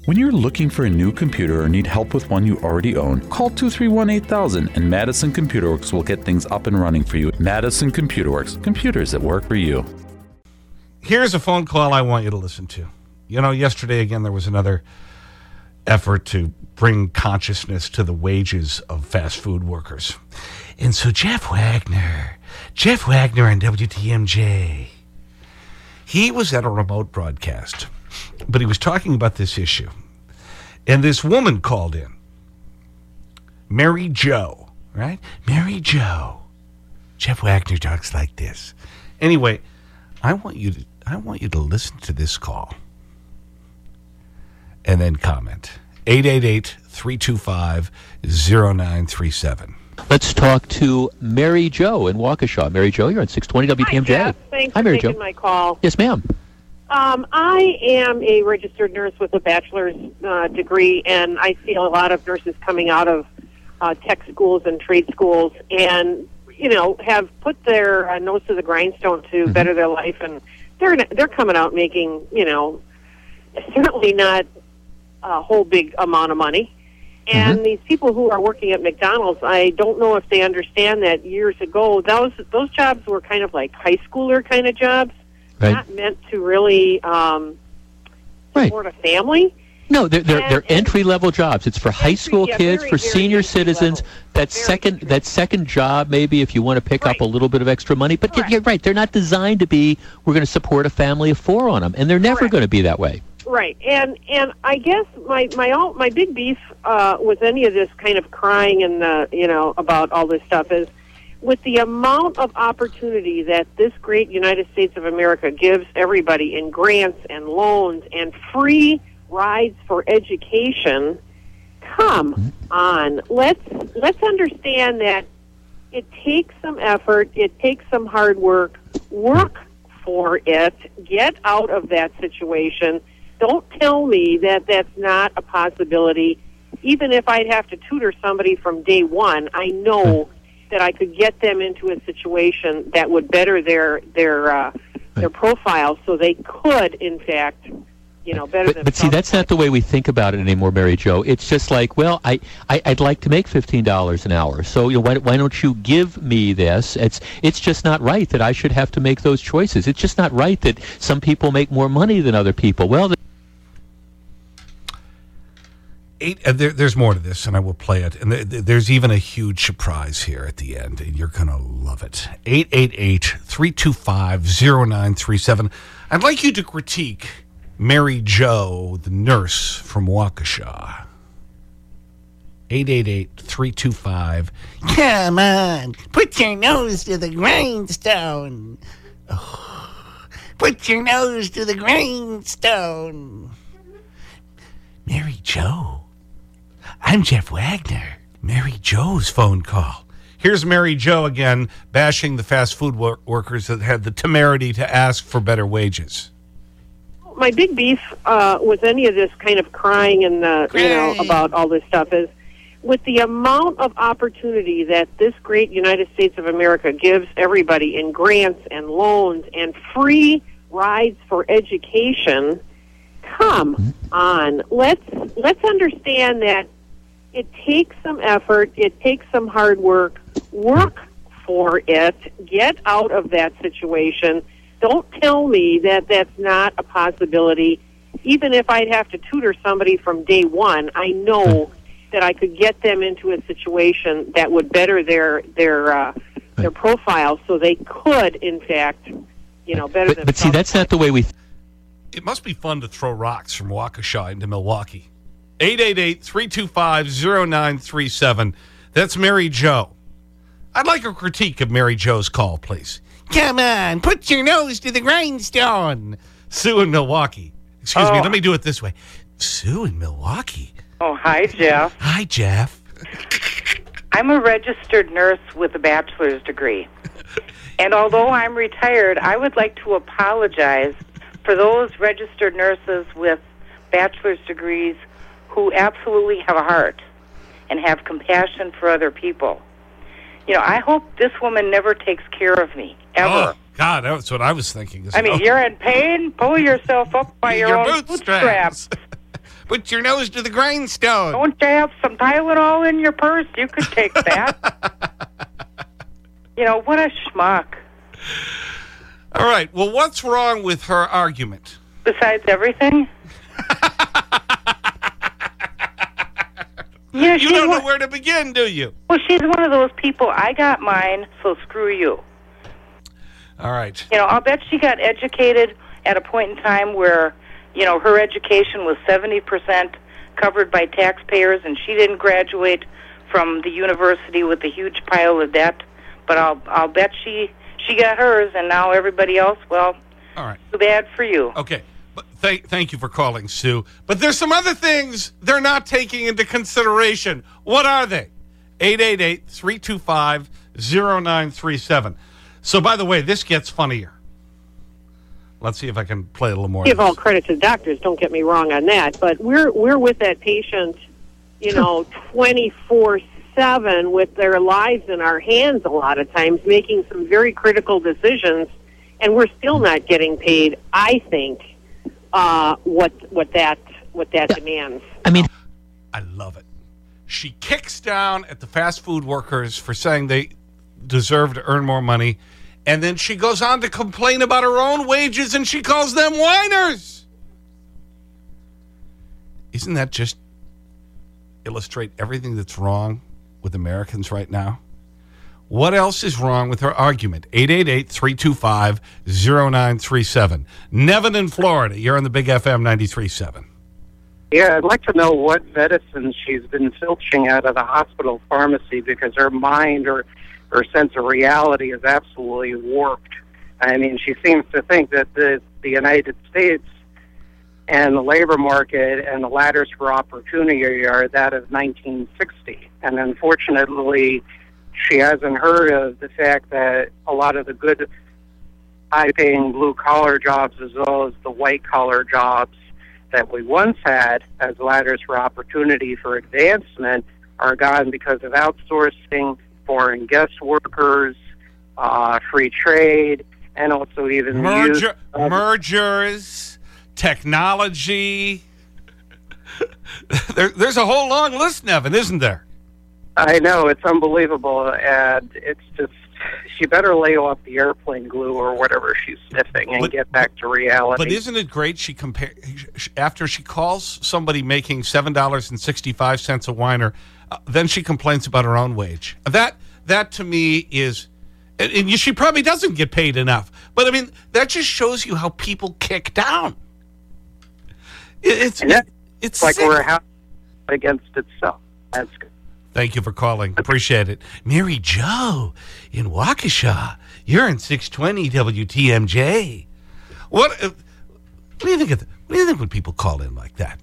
When you're looking for a new computer or need help with one you already own, call 231-8000 and Madison Computer Works will get things up and running for you. Madison Computer Works, computers that work for you. Here's a phone call I want you to listen to. You know, yesterday, again, there was another effort to bring consciousness to the wages of fast food workers. And so Jeff Wagner on WTMJ, he was at a remote broadcast, but he was talking about this issue. And this woman called in, Mary Jo, right? Mary Jo. Jeff Wagner talks like this. Anyway, I want you to listen to this call and then comment. 888-325-0937. Let's talk to Mary Jo in Waukesha. Mary Jo, you're on 620 WTMJ. Hi, Jeff. Thanks for taking my call. Yes, ma'am. I am a registered nurse with a bachelor's degree, and I see a lot of nurses coming out of tech schools and trade schools and, you know, have put their nose to the grindstone to better their life, and they're coming out making, you know, certainly not a whole big amount of money. And these people who are working at McDonald's, I don't know if they understand that years ago, those jobs were kind of like high schooler kind of jobs, not meant to really support a family. No, they're entry-level jobs. It's for high school kids, for senior citizens. That second job, maybe, if you want to pick up a little bit of extra money. But you're right. They're not designed to be, we're going to support a family of 4 on them. And they're never going to be that way. Right. And I guess my big beef with any of this kind of crying and, you know, about all this stuff is with the amount of opportunity that this great United States of America gives everybody in grants and loans and free rides for education. Come on, let's understand that it takes some effort, it takes some hard work for it, get out of that situation. Don't tell me that that's not a possibility. Even if I'd have to tutor somebody from day one, I know that I could get them into a situation that would better their profile, so they could, in fact, you know, better themselves. But see, that's not the way we think about it anymore, Mary Jo. It's just like, well, I'd like to make $15 an hour, so, you know, why don't you give me this? It's just not right that I should have to make those choices. It's just not right that some people make more money than other people. Well, there's more to this, and I will play it. And there's even a huge surprise here at the end, and you're going to love it. 888-325-0937. I'd like you to critique Mary Jo, the nurse from Waukesha. 888-325. Come on, put your nose to the grindstone. Oh, put your nose to the grindstone. Mary Jo. I'm Jeff Wagner. Mary Jo's phone call. Here's Mary Jo again, bashing the fast food workers that had the temerity to ask for better wages. My big beef with any of this kind of crying and, you know, about all this stuff is with the amount of opportunity that this great United States of America gives everybody in grants and loans and free rides for education. Come on, let's understand that it takes some effort, it takes some hard work for it, get out of that situation. Don't tell me that that's not a possibility. Even if I'd have to tutor somebody from day one, I know that I could get them into a situation that would better their profile, so they could, in fact, you know, better themselves. But see, that's not the way we... It must be fun to throw rocks from Waukesha into Milwaukee. 888-325-0937. That's Mary Jo. I'd like a critique of Mary Jo's call, please. Come on, put your nose to the grindstone. Sue in Milwaukee. Excuse me, let me do it this way. Sue in Milwaukee. Oh, hi, Jeff. Hi, Jeff. I'm a registered nurse with a bachelor's degree. And although I'm retired, I would like to apologize for those registered nurses with bachelor's degrees who absolutely have a heart and have compassion for other people. You know, I hope this woman never takes care of me, ever. Oh, God, that's what I was thinking. I mean, you're in pain, pull yourself up by your own bootstraps. Put your nose to the grindstone. Don't you have some Tylenol in your purse? You could take that. You know, what a schmuck. All right. Well, what's wrong with her argument? Besides everything? Yeah, You don't know where to begin, do you? Well, she's one of those people, I got mine, so screw you. All right. You know, I'll bet she got educated at a point in time where, you know, her education was 70% covered by taxpayers, and she didn't graduate from the university with a huge pile of debt. But I'll bet she got hers, and now everybody else, well, all right. Too bad for you. Okay. But thank you for calling, Sue. But there's some other things they're not taking into consideration. What are they? 888-325-0937. So, by the way, this gets funnier. Let's see if I can play a little more. Give all credit to the doctors, don't get me wrong on that, but we're with that patient, you know, 24/7 with their lives in our hands a lot of times, making some very critical decisions, and we're still not getting paid, I think, what that demands. I mean, I love it. She kicks down at the fast food workers for saying they deserve to earn more money, and then she goes on to complain about her own wages, and she calls them whiners. Isn't that just illustrate everything that's wrong with Americans right now? What else is wrong with her argument? 888-325-0937. Nevin in Florida, you're on the Big FM 93.7. Yeah, I'd like to know what medicine she's been filching out of the hospital pharmacy, because her mind or her sense of reality is absolutely warped. I mean, she seems to think that the United States and the labor market and the ladders for opportunity are that of 1960. And unfortunately, she hasn't heard of the fact that a lot of the good, high-paying blue-collar jobs, as well as the white-collar jobs that we once had as ladders for opportunity for advancement, are gone because of outsourcing, foreign guest workers, free trade, and also even mergers, technology. There's a whole long list, Nevin, isn't there? I know, it's unbelievable, and it's just, she better lay off the airplane glue or whatever she's sniffing and get back to reality. But isn't it great after she calls somebody making $7.65 a whiner, then she complains about her own wage. That to me is, and she probably doesn't get paid enough, but I mean, that just shows you how people kick down. It's like sick. we're a house against itself. That's good. Thank you for calling. Appreciate it. Mary Jo in Waukesha. You're in 620 WTMJ. What do you think of what do you think when people call in like that?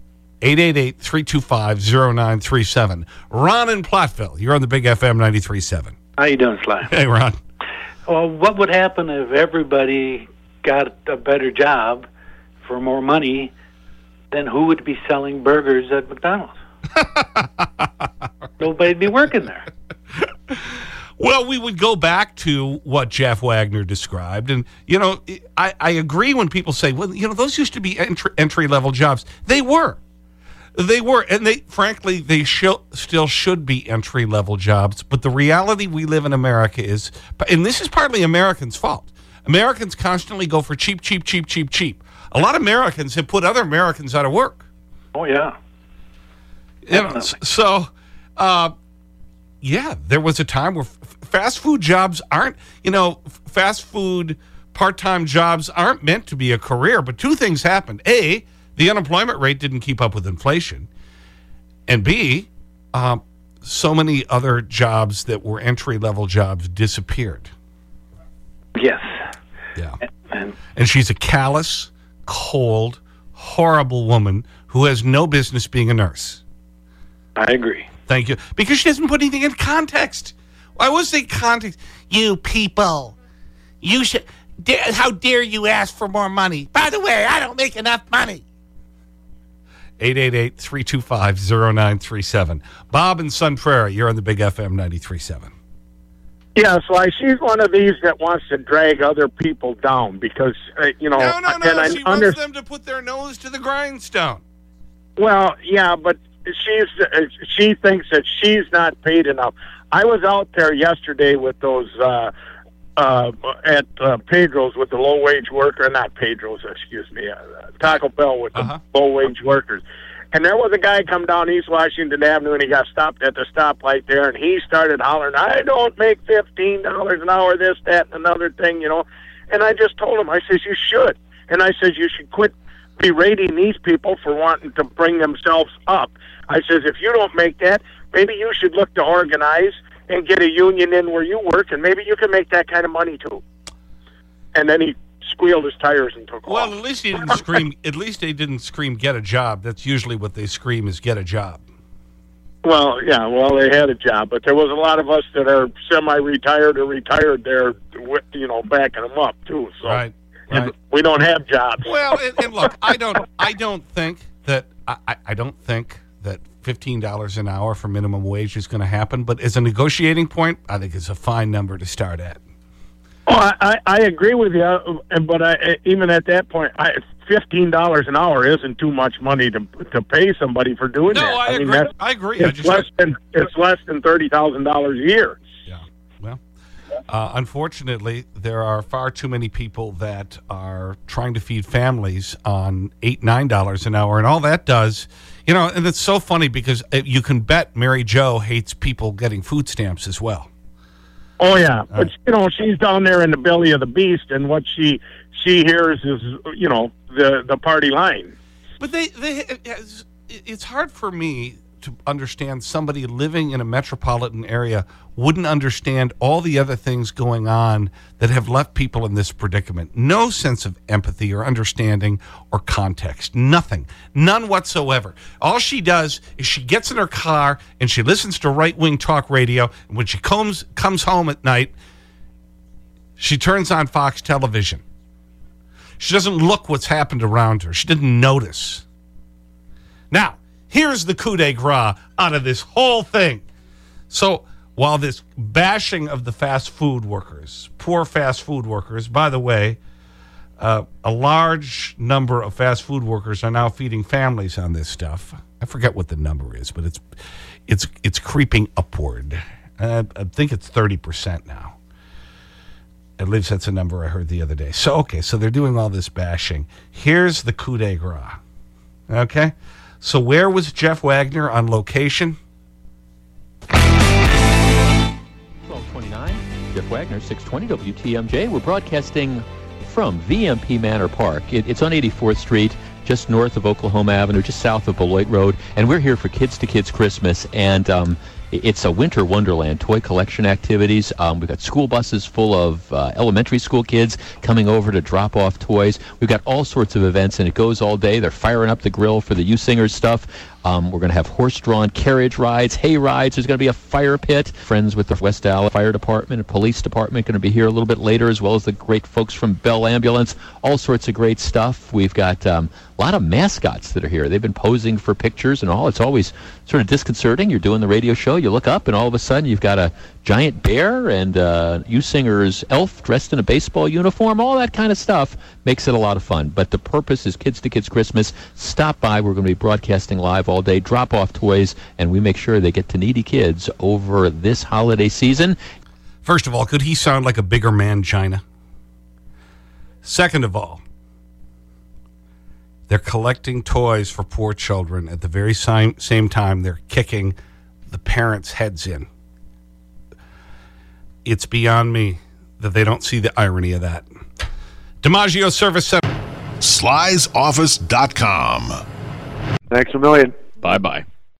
888-325-0937. Ron in Platteville. You're on the Big FM 93.7. How you doing, Sly? Hey, Ron. Well, what would happen if everybody got a better job for more money? Then who would be selling burgers at McDonald's? Nobody'd be working there. Well, we would go back to what Jeff Wagner described. And, you know, I agree when people say, well, you know, those used to be entry-level jobs. They were. They were. And frankly, they still should be entry-level jobs. But the reality we live in America is, and this is partly Americans' fault. Americans constantly go for cheap, cheap, cheap, cheap, cheap. A lot of Americans have put other Americans out of work. Oh, yeah. You know, so, yeah, there was a time where fast food jobs aren't, you know, fast food part-time jobs aren't meant to be a career. But two things happened. A, the unemployment rate didn't keep up with inflation. And B, so many other jobs that were entry-level jobs disappeared. Yes. Yeah. And she's a callous, cold, horrible woman who has no business being a nurse. I agree. Thank you. Because she doesn't put anything in context. I would say context. You people, you should, how dare you ask for more money? By the way, I don't make enough money. 888-325-0937. Bob in Sun Prairie, you're on the Big FM 93.7. Yeah, Sly, she's one of these that wants to drag other people down because, you know. No. She wants them to put their nose to the grindstone. Well, yeah, but she thinks that she's not paid enough. I was out there yesterday with those at Pedro's with the low-wage worker, not Pedro's, excuse me, Taco Bell with the low-wage workers. And there was a guy come down East Washington Avenue, and he got stopped at the stoplight there, and he started hollering, I don't make $15 an hour, this, that, and another thing, you know. And I just told him, I says, you should. And I says, you should quit berating these people for wanting to bring themselves up. I says, if you don't make that, maybe you should look to organize and get a union in where you work, and maybe you can make that kind of money too. And then he squealed his tires and took off. Well, at least he didn't scream. At least they didn't scream, get a job. That's usually what they scream is get a job. Well, yeah, well, they had a job, but there was a lot of us that are semi-retired or retired there, you know, backing them up too. So right. We don't have jobs. Well, and look, I don't think that $15 an hour for minimum wage is going to happen. But as a negotiating point, I think it's a fine number to start at. Oh, I agree with you, but even at that point, $15 an hour isn't too much money to pay somebody for doing that. No, I agree. I agree. It's less than $30,000 a year. Yeah. Well, unfortunately, there are far too many people that are trying to feed families on $8, $9 an hour, and all that does, you know. And it's so funny because you can bet Mary Jo hates people getting food stamps as well. Oh, yeah. But, you know, she's down there in the belly of the beast, and what she hears is, you know, the party line. But it's hard for me to understand somebody living in a metropolitan area wouldn't understand all the other things going on that have left people in this predicament. No sense of empathy or understanding or context. Nothing. None whatsoever. All she does is she gets in her car and she listens to right-wing talk radio. And when she comes home at night, she turns on Fox television. She doesn't look what's happened around her. She didn't notice. Now, here's the coup de grace out of this whole thing. So while this bashing of the fast food workers, poor fast food workers, by the way, a large number of fast food workers are now feeding families on this stuff. I forget what the number is, but it's creeping upward. I think it's 30% now. At least that's a number I heard the other day. So, okay, so they're doing all this bashing. Here's the coup de grace. Okay? So where was Jeff Wagner on location? 1229, Jeff Wagner, 620 WTMJ. We're broadcasting from VMP Manor Park. It's on 84th Street, just north of Oklahoma Avenue, just south of Beloit Road. And we're here for Kids to Kids Christmas. And it's a winter wonderland, toy collection activities. We've got school buses full of elementary school kids coming over to drop off toys. We've got all sorts of events, and it goes all day. They're firing up the grill for the U-Singers stuff. We're going to have horse-drawn carriage rides, hay rides. There's going to be a fire pit. Friends with the West Dallas Fire Department and Police Department going to be here a little bit later, as well as the great folks from Bell Ambulance. All sorts of great stuff. We've got a lot of mascots that are here. They've been posing for pictures and all. It's always sort of disconcerting. You're doing the radio show, you look up, and all of a sudden you've got a giant bear and U-Singer's elf dressed in a baseball uniform. All that kind of stuff makes it a lot of fun. But the purpose is Kids to Kids Christmas. Stop by. We're going to be broadcasting live all day, drop off toys, and we make sure they get to needy kids over this holiday season. First of all, could he sound like a bigger man, China? Second of all, they're collecting toys for poor children at the very same time they're kicking the parents' heads in. It's beyond me that they don't see the irony of that. DiMaggio Service Center. Sly'sOffice.com. Thanks a million. Bye-bye.